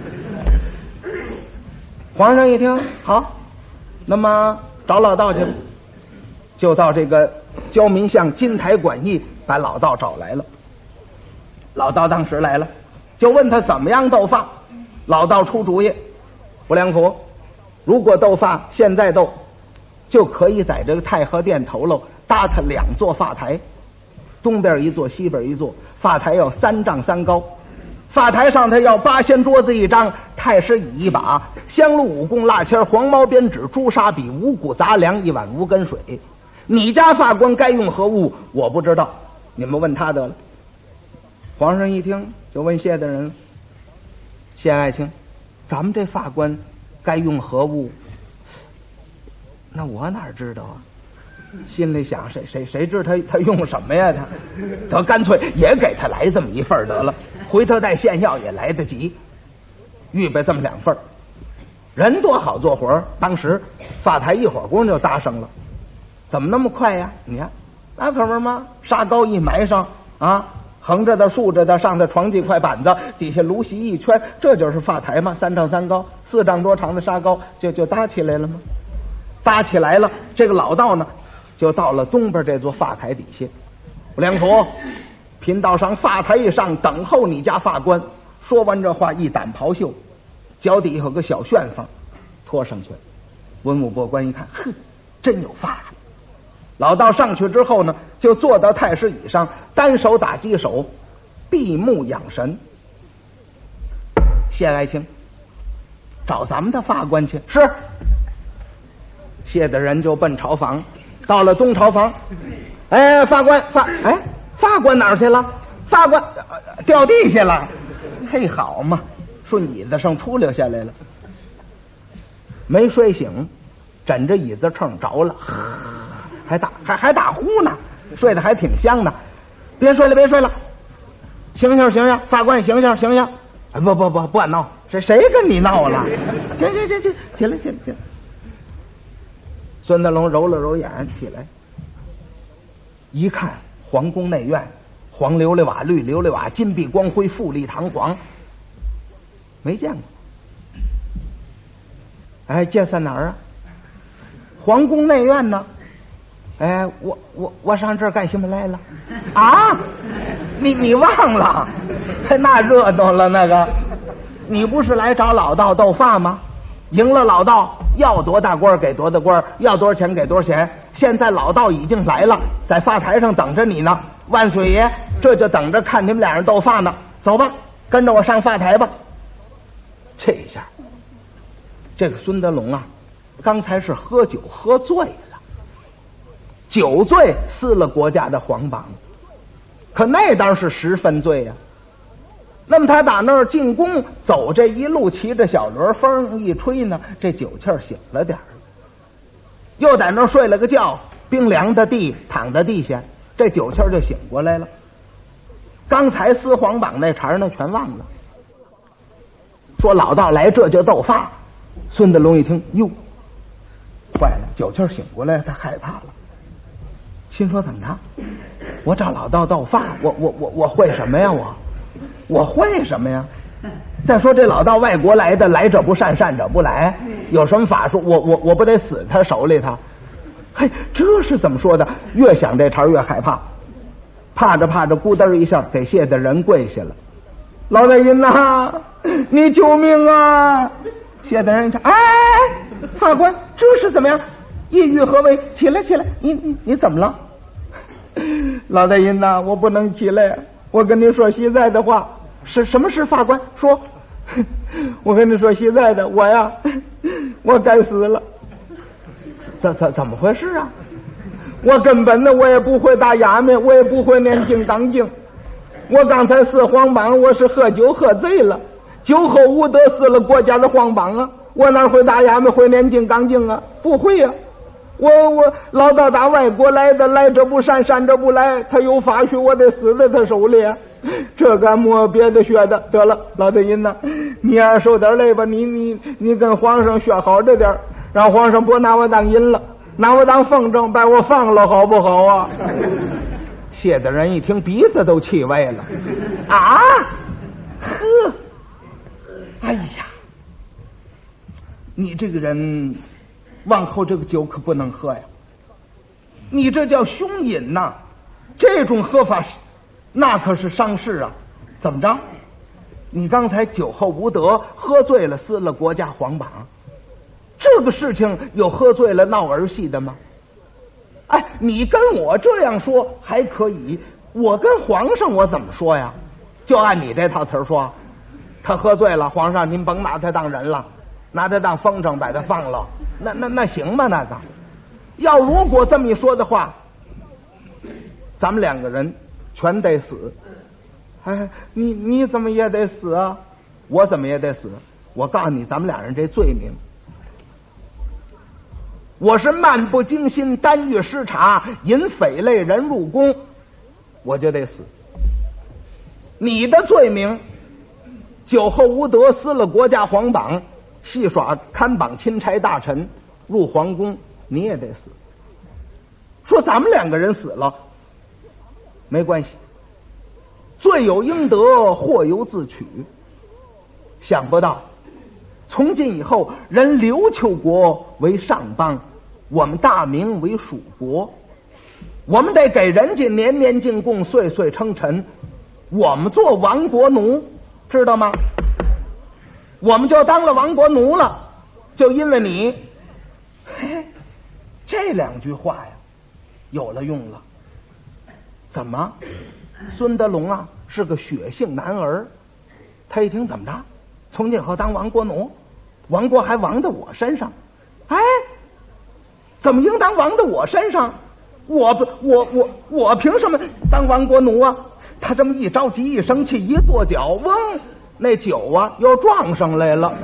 皇上一听好，那么找老道去，就到这个焦民巷金台馆驿把老道找来了。老道当时来了，就问他怎么样斗法。老道出主意，不良府， 如果斗法现在斗，就可以在这个太和殿头喽搭他2座法台，东边1座，西边1座，法台要3丈3高，法台上他要8仙桌子1张，太师椅1把，香炉5供蜡签，黄毛边纸，朱砂笔，五谷杂粮，1碗无根水。你家法官该用何物？我不知道，你们问他得了。皇上一听就问谢大人了，谢爱卿，咱们这法官该用何物？那我哪知道啊？心里想，谁知他用什么呀？他干脆也给他来这么1份得了，回头带献药也来得及，预备这么2份。人多好做活，当时法台一会儿功就搭上了。怎么那么快呀？你看那可不是吗？沙膏一埋上啊，横着的竖着的，上头床几块板子，底下芦席一圈，这就是法台吗？3丈3高，4丈多长的沙膏就搭起来了吗？搭起来了，这个老道呢就到了东边这座法台底下。梁祖，贫道上法台一上，等候你家法官。说完这话，一掸袍袖，脚底下有个小旋风，拖上去了。文武百官一看，哼，真有法术。老道上去之后呢，就坐到太师椅上，单手打鸡手，闭目养神。谢爱卿，找咱们的法官去。是。谢的人就奔朝房，到了东朝房，哎，法官哪儿去了？法官掉地下了。嘿，好嘛，顺椅子上出溜下来了，没睡醒，枕着椅子秤着了，还打呼呢，睡得还挺香呢。别睡了，醒醒，法官醒醒！哎，不敢闹，谁跟你闹了？行，起来。孙德龙揉了揉眼，起来一看，皇宫内院，黄琉璃瓦，绿琉璃瓦，金碧光辉，富丽堂皇，没见过。哎，这在哪儿啊？皇宫内院呢？哎，我上这儿干什么来了？啊，你忘了？那热闹了那个，你不是来找老道斗法吗？赢了老道要多大官给多大官，要多少钱给多少钱。现在老道已经来了，在法台上等着你呢。万岁爷这就等着看你们俩人斗法呢。走吧，跟着我上法台吧。这一下，这个孙德龙啊，刚才是喝酒喝醉了，酒醉撕了国家的皇榜，可那当是10分醉呀。那么他打那儿进宫走，这一路骑着小轮，风一吹呢，这酒气儿醒了点儿，又在那儿睡了个觉，冰凉的地躺在地下，这酒气儿就醒过来了。刚才撕皇榜那茬呢全忘了，说老道来这就斗法。孙德龙一听，哟，坏了，酒气儿醒过来，他害怕了，心说怎么着？我找老道斗法，我会什么呀？我会什么呀？再说这老道外国来的，来者不善，善者不来，有什么法术？我不得死他手里头？嘿，这是怎么说的？越想这茬越害怕，怕着咕噔一下给谢的人跪下了。老大人呐，你救命啊！谢的人一下，哎，法官这是怎么样？意欲何为？起来，你怎么了？老大人呐，我不能起来，我跟你说实在的话。是什么事？法官说，我跟你说实在的，我该死了。怎么回事啊？我根本呢，我也不会打衙门，我也不会念经当经。我刚才撕皇榜，我是喝酒喝醉了，酒后无德撕了国家的皇榜啊！我哪会打衙门，会念经当经啊？不会呀、啊！我老道打外国来的，来者不善，善者不来，他有法术，我得死在他手里啊！这个没别的学的，得了，老大人呐，你呀受点累吧，你跟皇上学好着点，让皇上不拿我当人了，拿我当风筝，把我放了，好不好啊？谢的人一听，鼻子都气歪了啊！呵，哎呀，你这个人往后这个酒可不能喝呀，你这叫凶饮呐，这种喝法那可是伤势啊！怎么着？你刚才酒后无德，喝醉了，撕了国家皇榜， 这个事情有喝醉了闹儿戏的吗？哎，你跟我这样说还可以，我跟皇上我怎么说呀？就按你这套词儿说，他喝醉了，皇上您甭拿他当人了，拿他当风筝把他放了，那行吗？那个要如果这么一说的话，咱们两个人全得死。哎，你怎么也得死啊？我怎么也得死？我告诉你，咱们俩人这罪名，我是漫不经心、干预失察、引匪类人入宫，我就得死。你的罪名，酒后无德，撕了国家皇榜，戏耍看榜钦差大臣，入皇宫，你也得死。说咱们两个人死了没关系，罪有应得，祸由自取。想不到从今以后，人琉球国为上邦，我们大明为属国，我们得给人家年年进贡，岁岁称臣，我们做亡国奴，知道吗？我们就当了亡国奴了，就因为你。嘿，这两句话呀有了用了。怎么孙德龙啊是个血性男儿，他一听怎么着，从今以后当亡国奴，亡国还亡到我身上，哎，怎么应当亡到我身上？我凭什么当亡国奴啊？他这么一着急一生气一跺脚，嗡，那酒啊又撞上来了。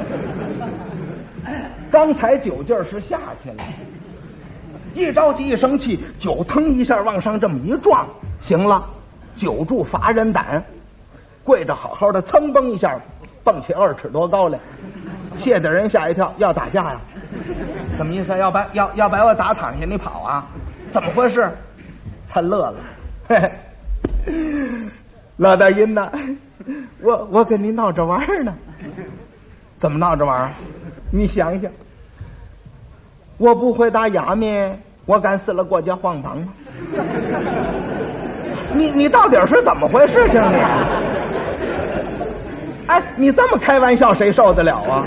刚才酒劲儿是下去了，一着急一生气，酒腾一下往上这么一撞，行了，酒助伐人胆，跪着好好的，噌蹦一下蹦起2尺多高来，吓得人吓一跳，要打架呀？什么意思？要把我打躺下你跑啊？怎么回事？他乐了，嘿嘿，老大音呐，我跟你闹着玩呢。怎么闹着玩？你想想，我不会打哑谜，我敢撕了国家皇榜吗？你到底是怎么回事情你？哎，你这么开玩笑谁受得了啊？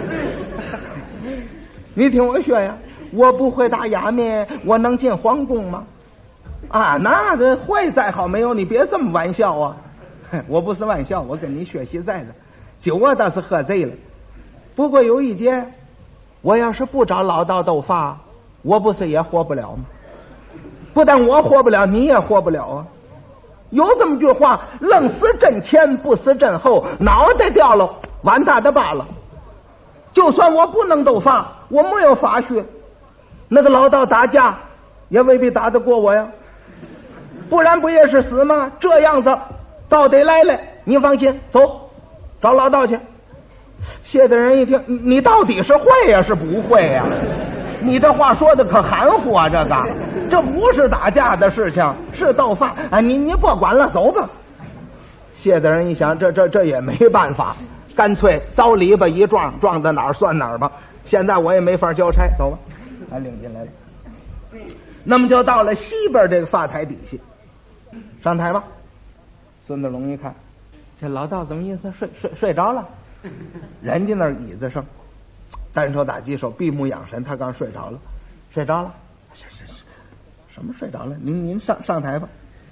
你听我说呀，我不会打哑谜，我能进皇宫吗？啊，那个会再好没有，你别这么玩笑啊！我不是玩笑，我跟你说实在的，酒我倒是喝醉了，不过有一件，我要是不找老道斗法，我不是也活不了吗？不但我活不了，你也活不了啊！有这么句话，愣死阵前不死阵后，脑袋掉了完大的罢了。就算我不能斗法，我没有法学，那个老道打架也未必打得过我呀，不然不也是死吗？这样子道得来了，你放心，走找老道去。谢的人一听，你到底是会呀是不会呀？你这话说的可含糊啊，这不是打架的事情，是斗法啊！你不管了，走吧。谢的人一想，这也没办法，干脆遭篱笆一撞，撞到哪儿算哪儿吧。现在我也没法交差，走吧，还领进来了。那么就到了西边这个发台底下，上台吧。孙德龙一看，这老道怎么意思？睡着了。人家那椅子上，单手打鸡手，闭目养神，他刚睡着了，是什么睡着了？您上台吧。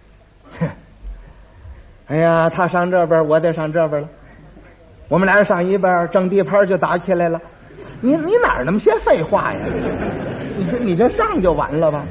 哎呀，他上这边，我得上这边了。我们俩人上一边，正地盘就打起来了。你哪儿那么些废话呀？你这上就完了吧？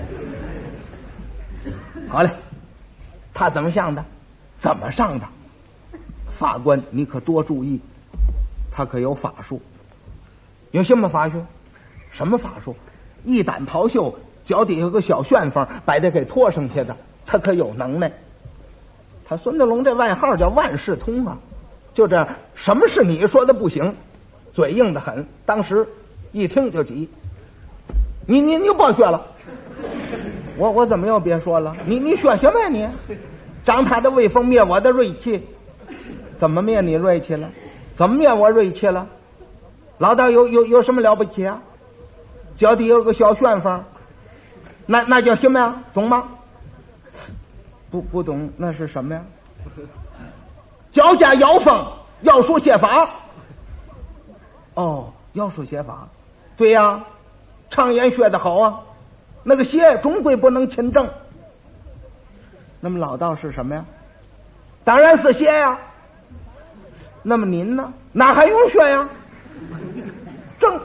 好嘞，他怎么上的？怎么上的？法官，你可多注意，他可有法术。有什么法术？什么法术？一掸袍袖，脚底有个小旋风，把他给拖上去的，他可有能耐。他孙德龙这外号叫万事通啊，就这样，什么是你说的不行，嘴硬得很。当时一听就急，你就别说了，我怎么又别说了？你说什么呀你？长他的威风，灭我的锐气。怎么灭你锐气了？怎么灭我锐气了？老大有什么了不起啊？脚底有个小旋风，那叫什么呀？懂吗？不懂，那是什么呀？脚架妖风，妖术写法。哦，妖术写法，对呀， 常言学得好啊，那个邪终归不能亲正。那么老道是什么呀？当然是邪呀。那么您呢？哪还用学呀？正，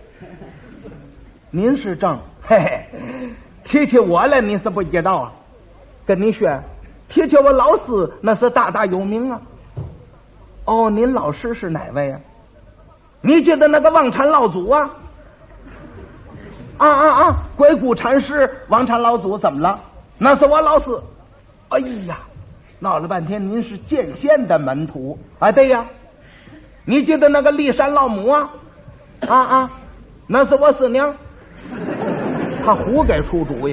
您是正，嘿嘿，提起我来你是不知道啊。跟你学，提起我老师那是大大有名啊。哦，您老师是哪位啊？你记得那个王禅老祖啊？鬼谷禅师，王禅老祖怎么了？那是我老师。哎呀，闹了半天您是剑仙的门徒啊？对呀。你记得那个骊山老母啊？那是我师娘。他胡给出主意。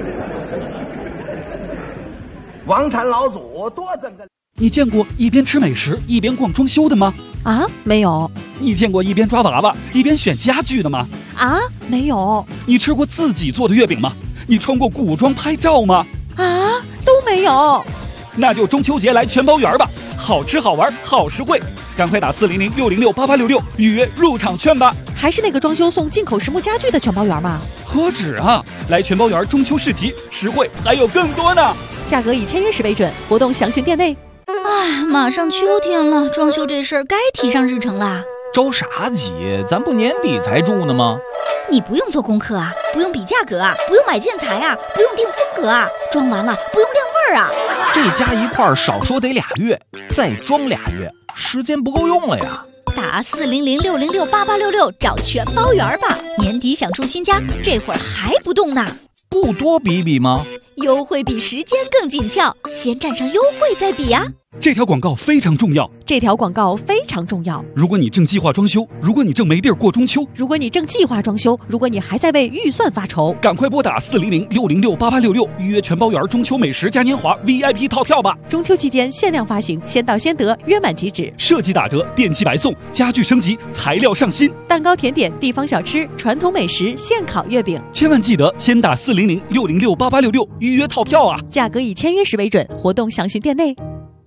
王禅老祖多整个。 你见过一边吃美食一边逛装修的吗？ 啊，没有。 你见过一边抓娃娃一边选家具的吗？ 啊，没有。 你吃过自己做的月饼吗？你穿过古装拍照吗？ 啊，都没有。 那就中秋节来全包园吧，好吃好玩好实惠，赶快打400-606-8866预约入场券吧。 还是那个装修送进口实木家具的全包园吗？ 何止啊，来全包园中秋市集，实惠还有更多呢。 价格以签约时为准，活动详询店内。 哎，马上秋天了，装修这事儿该提上日程啦。 着啥急？咱不年底才住呢吗？ 你不用做功课啊，不用比价格啊，不用买建材啊，不用定风格啊，装完了不用晾味儿啊。 这加一块儿少说得2月，再装2月，时间不够用了呀。 打400-606-8866找全包园吧，年底想住新家，这会儿还不动呢？ 不多比比吗？ 优惠比时间更紧俏，先占上优惠再比呀。 这条广告非常重要。 这条广告非常重要。 如果你正计划装修，如果你正没地儿过中秋， 如果你正计划装修，如果你还在为预算发愁， 赶快拨打400-606-8866预约全包园中秋美食嘉年华 VIP 套票吧。 中秋期间限量发行，先到先得，约满即止， 设计打折，电器白送，家具升级，材料上新， 蛋糕甜点，地方小吃，传统美食，现烤月饼。 千万记得先打400-606-8866预约套票啊。 价格以签约时为准，活动详询店内。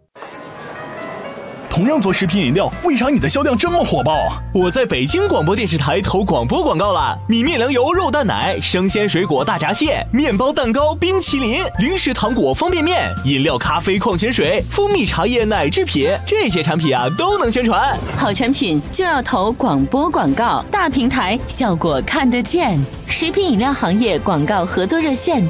同样做食品饮料，为啥你的销量这么火爆啊？我在北京广播电视台投广播广告了，米面粮油肉蛋奶、生鲜水果大闸蟹、面包蛋糕、冰淇淋、零食糖果、方便面、饮料、咖啡、矿泉水、蜂蜜茶叶、奶制品，这些产品啊都能宣传。 好产品就要投广播广告，大平台效果看得见。食品饮料行业广告合作热线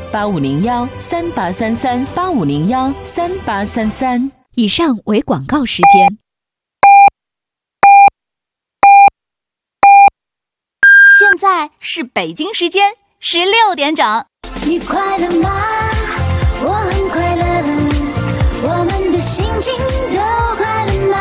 8501-3833-8501-3833。 以上为广告时间。现在是北京时间16点整。 你快乐吗？我很快乐，我们的心情都快乐吗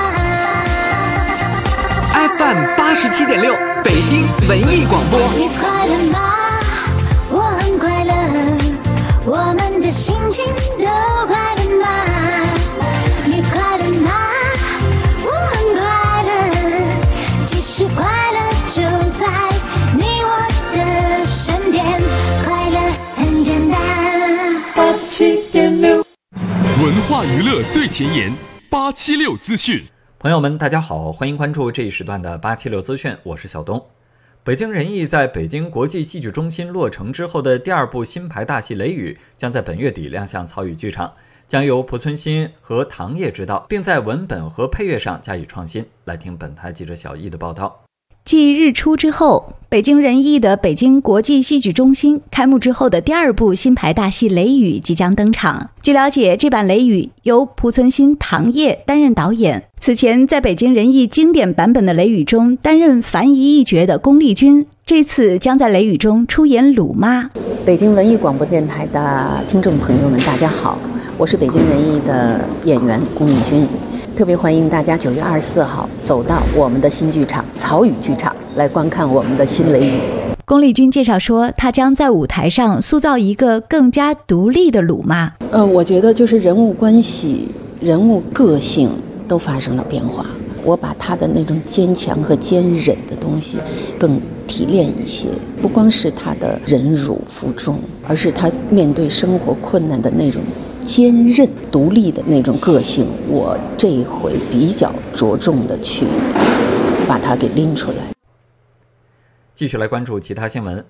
？FM 87.6，北京文艺广播。 你快乐吗？我很快乐，我们的心情都快乐吗？你快乐吗？我很快乐，其实快乐就在你我的身边，快乐很简单。87.6， 文化娱乐最前沿，876资讯。 朋友们，大家好，欢迎关注这一时段的876资讯，我是小东。北京人艺在北京国际戏剧中心落成之后的第2部新牌大戏《雷雨》将在本月底亮相曹禺剧场，将由濮存昕和唐烨执导，并在文本和配乐上加以创新。来听本台记者小易的报道。 继日出之后，北京人艺的北京国际戏剧中心开幕之后的第2部新牌大戏《雷雨》即将登场。据了解，这版《雷雨》由濮存昕、唐烨担任导演。此前在北京人艺经典版本的《雷雨》中担任樊姨一角的龚丽君，这次将在《雷雨》中出演鲁妈。 北京文艺广播电台的听众朋友们，大家好，我是北京人艺的演员龚丽君。特别欢迎大家9月24号走到我们的新剧场曹禺剧场来观看我们的新雷雨。 龚丽君介绍说，她将在舞台上塑造一个更加独立的鲁妈。 我觉得就是人物关系、人物个性都发生了变化。我把她的那种坚强和坚韧的东西更提炼一些，不光是她的忍辱负重，而是她面对生活困难的那种坚韧独立的那种个性，我这一回比较着重的去把它给拎出来。 继续来关注其他新闻。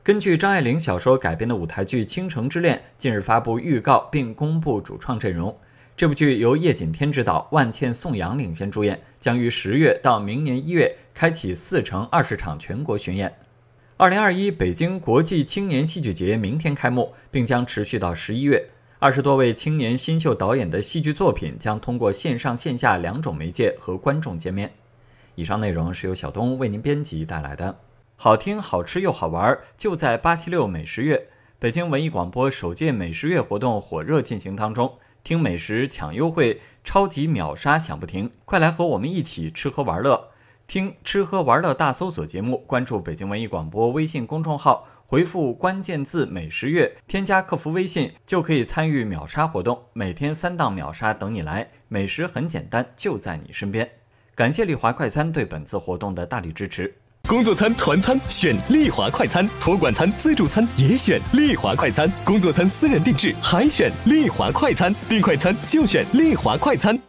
根据张爱玲小说改编的舞台剧《倾城之恋》近日发布预告并公布主创阵容。这部剧由叶锦添执导，万茜、宋阳领衔主演，将于10月到明年1月开启4乘20场全国巡演。2021北京国际青年戏剧节明天开幕，并将持续到11月。20多位青年新秀导演的戏剧作品将通过线上线下2种媒介和观众见面。以上内容是由小东为您编辑带来的。好听、好吃又好玩，就在876美食月。北京文艺广播首届美食月活动火热进行当中，听美食抢优惠，超级秒杀响不停，快来和我们一起吃喝玩乐。听吃喝玩乐大搜索节目，关注北京文艺广播微信公众号，回复关键字美食月，添加客服微信就可以参与秒杀活动，每天3档秒杀等你来，美食很简单，就在你身边。感谢丽华快餐对本次活动的大力支持。 工作餐、团餐选丽华快餐，托管餐、自助餐也选丽华快餐，工作餐私人定制还选丽华快餐，订快餐就选丽华快餐。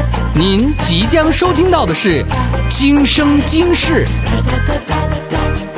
您即将收听到的是《今生今世》。